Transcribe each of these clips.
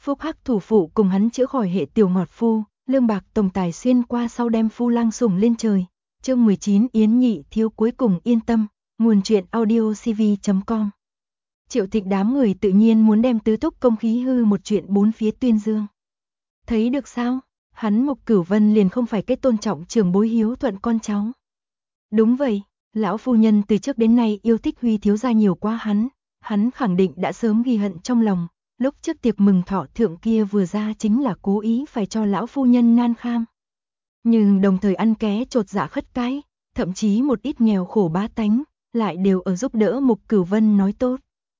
Phúc Hắc thủ phụ cùng hắn chữa khỏi hệ tiểu ngọt phu, lương bạc tổng tài xuyên qua sau đem phu lang sủng lên trời. Chương 19 Yến Nhị thiếu cuối cùng yên tâm, nguồn truyện audiocv.com. Triệu Thịnh đám người tự nhiên muốn đem tứ thúc công khí hư một chuyện bốn phía tuyên dương. Thấy được sao, hắn Mục Cửu Vân liền không phải cái tôn trọng trưởng bối hiếu thuận con cháu. Đúng vậy, lão phu nhân từ trước đến nay yêu thích Huy thiếu gia nhiều quá hắn khẳng định đã sớm ghi hận trong lòng, lúc trước tiệc mừng thọ thượng kia vừa ra chính là cố ý phải cho lão phu nhân nan kham. Nhưng đồng thời ăn ké chột dạ khất cái, thậm chí một ít nghèo khổ bá tánh, lại đều ở giúp đỡ Mục Cửu Vân nói tốt.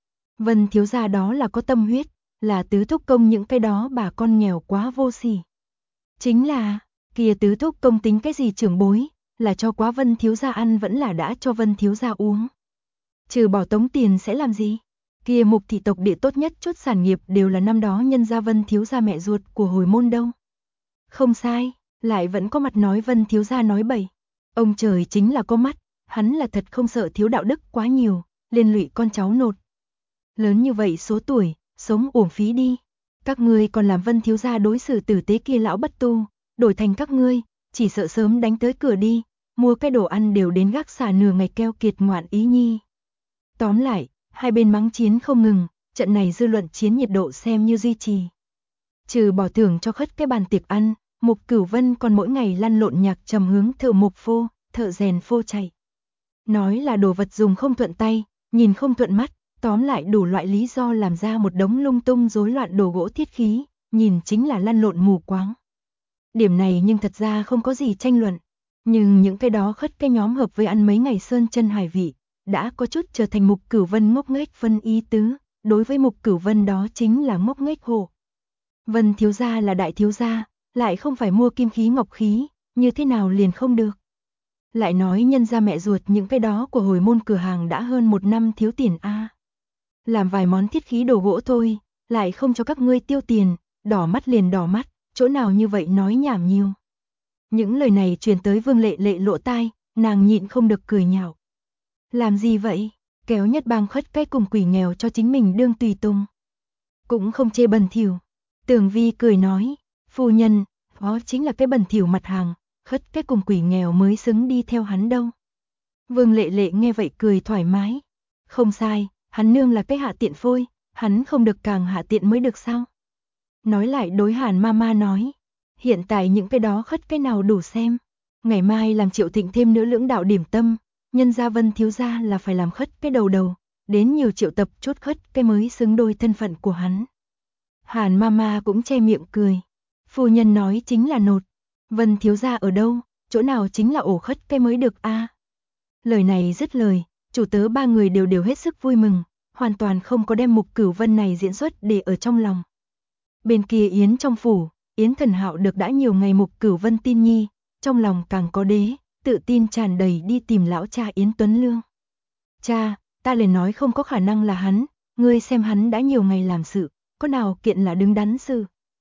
Vân thiếu gia đó là có tâm huyết, là tứ thúc công những cái đó bà con nghèo quá vô sỉ. Chính là, kia tứ thúc công tính cái gì trưởng bối, là cho quá Vân thiếu gia ăn vẫn là đã cho Vân thiếu gia uống. Trừ bỏ tống tiền sẽ làm gì? Kia Mục thị tộc địa tốt nhất chút sản nghiệp đều là năm đó nhân gia Vân thiếu gia mẹ ruột của hồi môn đâu. Không sai, lại vẫn có mặt nói Vân thiếu gia nói bậy. Ông trời chính là có mắt, hắn là thật không sợ thiếu đạo đức quá nhiều, liên lụy con cháu nột. Lớn như vậy số tuổi, sống uổng phí đi. Các ngươi còn làm Vân thiếu gia đối xử tử tế kia lão bất tu, đổi thành các ngươi, chỉ sợ sớm đánh tới cửa đi, mua cái đồ ăn đều đến gác xả nửa ngày keo kiệt ngoạn ý nhi. Tóm lại, hai bên mắng chiến không ngừng, trận này dư luận chiến nhiệt độ xem như duy trì. Trừ bỏ thưởng cho khất cái bàn tiệc ăn, Mục Cửu Vân còn mỗi ngày lăn lộn nhạc trầm hướng thợ mộc phô, thợ rèn phô chạy. Nói là đồ vật dùng không thuận tay, nhìn không thuận mắt, tóm lại đủ loại lý do làm ra một đống lung tung rối loạn đồ gỗ thiết khí, nhìn chính là lăn lộn mù quáng. Điểm này nhưng thật ra không có gì tranh luận, nhưng những cái đó khất cái nhóm hợp với ăn mấy ngày sơn chân hải vị, đã có chút trở thành Mục Cửu Vân ngốc nghếch phân ý tứ, đối với Mục Cửu Vân đó chính là ngốc nghếch hộ. Vân thiếu gia là đại thiếu gia, lại không phải mua kim khí ngọc khí, như thế nào liền không được. Lại nói nhân gia mẹ ruột những cái đó của hồi môn cửa hàng đã hơn một năm thiếu tiền a. Làm vài món thiết khí đồ gỗ thôi, lại không cho các ngươi tiêu tiền, đỏ mắt liền đỏ mắt, chỗ nào như vậy nói nhảm nhiều. Những lời này truyền tới Vương Lệ Lệ lỗ tai, nàng nhịn không được cười nhạo. Làm gì vậy? Kéo nhất bang khất cái cùng quỷ nghèo cho chính mình đương tùy tùng. Cũng không chê bẩn thỉu. Tường Vi cười nói, phu nhân, đó chính là cái bẩn thỉu mặt hàng, khất cái cùng quỷ nghèo mới xứng đi theo hắn đâu. Vương Lệ Lệ nghe vậy cười thoải mái. Không sai, hắn nương là cái hạ tiện phôi, hắn không được càng hạ tiện mới được sao? Nói lại đối Hàn Mama nói, hiện tại những cái đó khất cái nào đủ xem, ngày mai làm Triệu Thịnh thêm nữa lưỡng đạo điểm tâm, nhân gia Vân thiếu gia là phải làm khất cái đầu, đến nhiều triệu tập chút khất cái mới xứng đôi thân phận của hắn. Hàn Mama cũng che miệng cười, phu nhân nói chính là nột, Vân thiếu gia ở đâu, chỗ nào chính là ổ khất cái mới được a. Lời này dứt lời, chủ tớ ba người đều hết sức vui mừng, hoàn toàn không có đem Mục Cửu Vân này diễn xuất để ở trong lòng. Bên kia Yến trong phủ, Yến Thần Hạo được đã nhiều ngày Mục Cửu Vân tin nhi, trong lòng càng có đế, tự tin tràn đầy đi tìm lão cha Yến Tuấn Lương. Cha, ta liền nói không có khả năng là hắn, ngươi xem hắn đã nhiều ngày làm sự, có nào kiện là đứng đắn sự.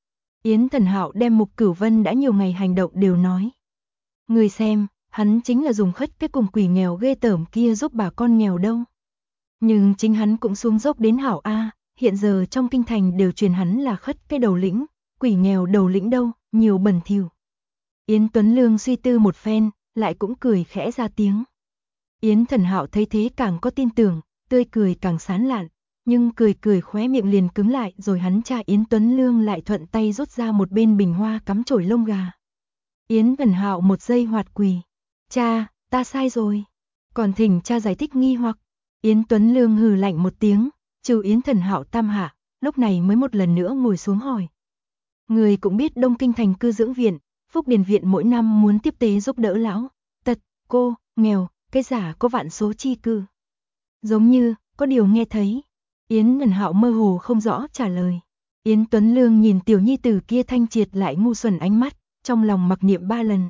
Yến Thần Hạo đem Mục Cửu Vân đã nhiều ngày hành động đều nói. Ngươi xem, hắn chính là dùng khất cái cùng quỷ nghèo ghê tởm kia giúp bà con nghèo đâu. Nhưng chính hắn cũng xuống dốc đến hảo a, hiện giờ trong kinh thành đều truyền hắn là khất cái đầu lĩnh, quỷ nghèo đầu lĩnh đâu, nhiều bẩn thỉu. Yến Tuấn Lương suy tư một phen, lại cũng cười khẽ ra tiếng. Yến Thần Hạo thấy thế càng có tin tưởng, tươi cười càng sán lạn, nhưng cười khóe miệng liền cứng lại, rồi hắn cha Yến Tuấn Lương lại thuận tay rút ra một bên bình hoa cắm chổi lông gà. Yến Thần Hạo một giây hoạt quỳ. Cha, ta sai rồi. Còn thỉnh cha giải thích nghi hoặc. Yến Tuấn Lương hừ lạnh một tiếng, trừ Yến Thần Hạo tam hạ, lúc này mới một lần nữa ngồi xuống hỏi. Người cũng biết Đông Kinh thành cư dưỡng viện, Phúc Điền viện mỗi năm muốn tiếp tế giúp đỡ lão, tật, cô, nghèo, cái giả có vạn số chi cư. Giống như, có điều nghe thấy. Yến Thần Hạo mơ hồ không rõ trả lời. Yến Tuấn Lương nhìn tiểu nhi tử kia thanh triệt lại ngu xuẩn ánh mắt, trong lòng mặc niệm 3 lần.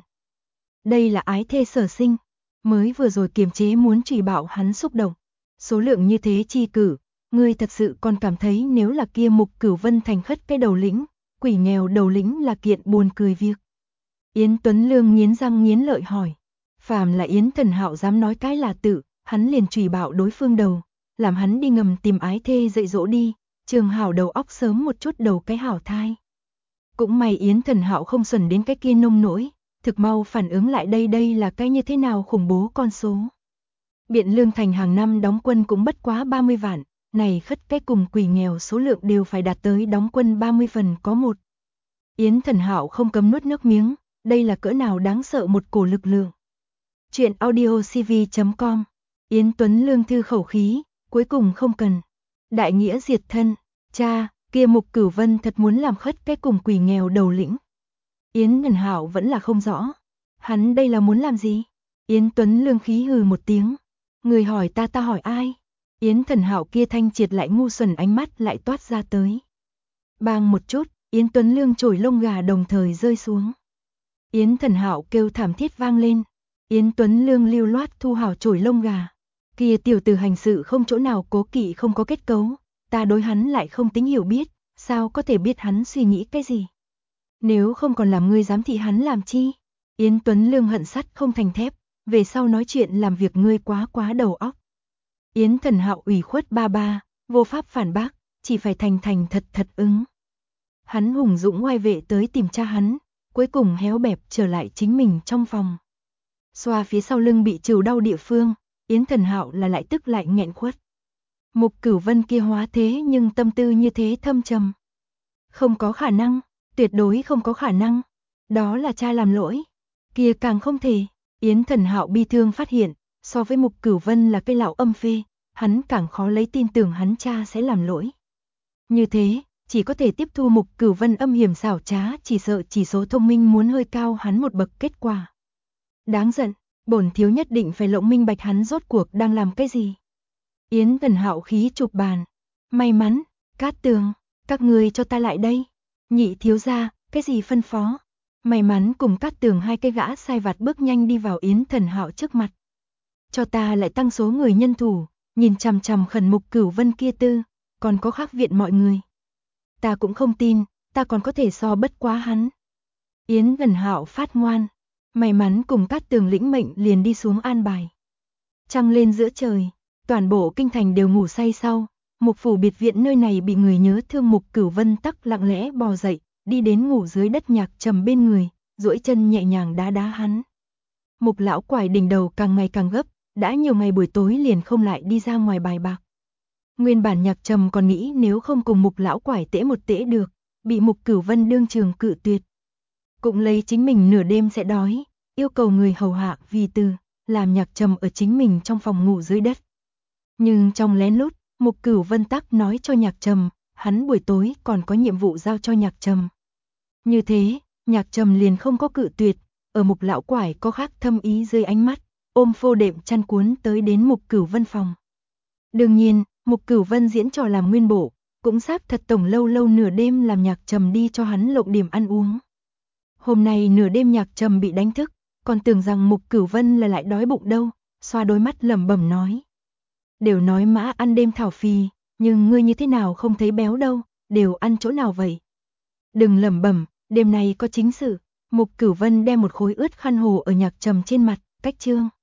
Đây là ái thê sở sinh, mới vừa rồi kiềm chế muốn trì bạo hắn xúc động. Số lượng như thế chi cử, ngươi thật sự còn cảm thấy nếu là kia Mục Cửu Vân thành khất cái đầu lĩnh, quỷ nghèo đầu lĩnh là kiện buồn cười việc. Yến Tuấn Lương nghiến răng nghiến lợi hỏi, phàm là Yến Thần Hạo dám nói cái là tự, hắn liền trì bạo đối phương đầu, làm hắn đi ngầm tìm ái thê dạy dỗ đi, Trường Hảo đầu óc sớm một chút đầu cái hảo thai. Cũng may Yến Thần Hạo không xuẩn đến cái kia nông nỗi, thực mau phản ứng lại đây là cái như thế nào khủng bố con số. Biện Lương Thành hàng năm đóng quân cũng bất quá 30 vạn, này khất cái cùng quỷ nghèo số lượng đều phải đạt tới đóng quân 30 phần có một. Yến Thần Hạo không cấm nuốt nước miếng, đây là cỡ nào đáng sợ một cổ lực lượng. Chuyện audio cv.com. Yến Tuấn Lương thư khẩu khí, cuối cùng không cần. Đại nghĩa diệt thân, cha, kia Mục Cửu Vân thật muốn làm khất cái cùng quỷ nghèo đầu lĩnh. Yến Thần Hạo vẫn là không rõ. Hắn đây là muốn làm gì? Yến Tuấn Lương khí hừ một tiếng. Người hỏi ta hỏi ai? Yến Thần Hạo kia thanh triệt lại ngu xuẩn ánh mắt lại toát ra tới. Bang một chút, Yến Tuấn Lương chổi lông gà đồng thời rơi xuống. Yến Thần Hạo kêu thảm thiết vang lên. Yến Tuấn Lương lưu loát thu hảo chổi lông gà. Kia tiểu tử hành sự không chỗ nào cố kỵ không có kết cấu, ta đối hắn lại không tính hiểu biết, sao có thể biết hắn suy nghĩ cái gì? Nếu không còn làm ngươi dám thị hắn làm chi? Yến Tuấn Lương hận sắt không thành thép, về sau nói chuyện làm việc ngươi quá đầu óc. Yến Thần Hạo ủy khuất ba, vô pháp phản bác, chỉ phải thành thật ứng. Hắn hùng dũng oai vệ tới tìm cha hắn, cuối cùng héo bẹp trở lại chính mình trong phòng. Xoa phía sau lưng bị trừ đau địa phương, Yến Thần Hạo là lại tức lại nghẹn khuất. Mục Cửu Vân kia hóa thế nhưng tâm tư như thế thâm trầm. Không có khả năng, tuyệt đối không có khả năng. Đó là cha làm lỗi. Kia càng không thể. Yến Thần Hạo bi thương phát hiện, so với Mục Cửu Vân là cái lão âm phê, hắn càng khó lấy tin tưởng hắn cha sẽ làm lỗi. Như thế, chỉ có thể tiếp thu Mục Cửu Vân âm hiểm xảo trá, chỉ sợ chỉ số thông minh muốn hơi cao hắn một bậc kết quả. Đáng giận, bổn thiếu nhất định phải lộng minh bạch hắn rốt cuộc đang làm cái gì. Yến Thần Hạo khí chụp bàn. May mắn, Cát Tường, các ngươi cho ta lại đây. Nhị thiếu gia, cái gì phân phó? May mắn cùng Cát Tường hai cái gã sai vặt bước nhanh đi vào Yến Thần Hạo trước mặt. Cho ta lại tăng số người nhân thủ, nhìn chằm chằm khẩn Mục Cửu Vân kia tư, còn có khác viện mọi người. Ta cũng không tin, ta còn có thể so bất quá hắn. Yến Thần Hạo phát ngoan, may mắn cùng Cát Tường lĩnh mệnh liền đi xuống an bài. Trăng lên giữa trời, toàn bộ kinh thành đều ngủ say sau, Mục phủ biệt viện nơi này bị người nhớ thương Mục Cửu Vân tắc lặng lẽ bò dậy, đi đến ngủ dưới đất Nhạc Trầm bên người, duỗi chân nhẹ nhàng đá hắn. Mục lão quải đỉnh đầu càng ngày càng gấp, đã nhiều ngày buổi tối liền không lại đi ra ngoài bài bạc. Nguyên bản Nhạc Trầm còn nghĩ nếu không cùng Mục lão quải tễ một tễ được, bị Mục Cửu Vân đương trường cự tuyệt. Cũng lấy chính mình nửa đêm sẽ đói, yêu cầu người hầu hạ vì từ, làm Nhạc Trầm ở chính mình trong phòng ngủ dưới đất. Nhưng trong lén lút, Mục Cửu Vân tắc nói cho Nhạc Trầm, hắn buổi tối còn có nhiệm vụ giao cho Nhạc Trầm. Như thế, Nhạc Trầm liền không có cự tuyệt, ở Mục lão quải có khác thâm ý dưới ánh mắt, ôm phô đệm chăn cuốn tới đến Mục Cửu Vân phòng. Đương nhiên, Mục Cửu Vân diễn trò làm nguyên bộ, cũng sắp thật tổng lâu nửa đêm làm Nhạc Trầm đi cho hắn lộng điểm ăn uống. Hôm nay nửa đêm Nhạc Trầm bị đánh thức, còn tưởng rằng Mục Cửu Vân là lại đói bụng đâu, xoa đôi mắt lẩm bẩm nói. Đều nói mã ăn đêm thảo phì, nhưng ngươi như thế nào không thấy béo đâu, đều ăn chỗ nào vậy? Đừng lẩm bẩm, đêm nay có chính sự. Mục Cửu Vân đem một khối ướt khăn hồ ở Nhạc Trầm trên mặt, cách trương.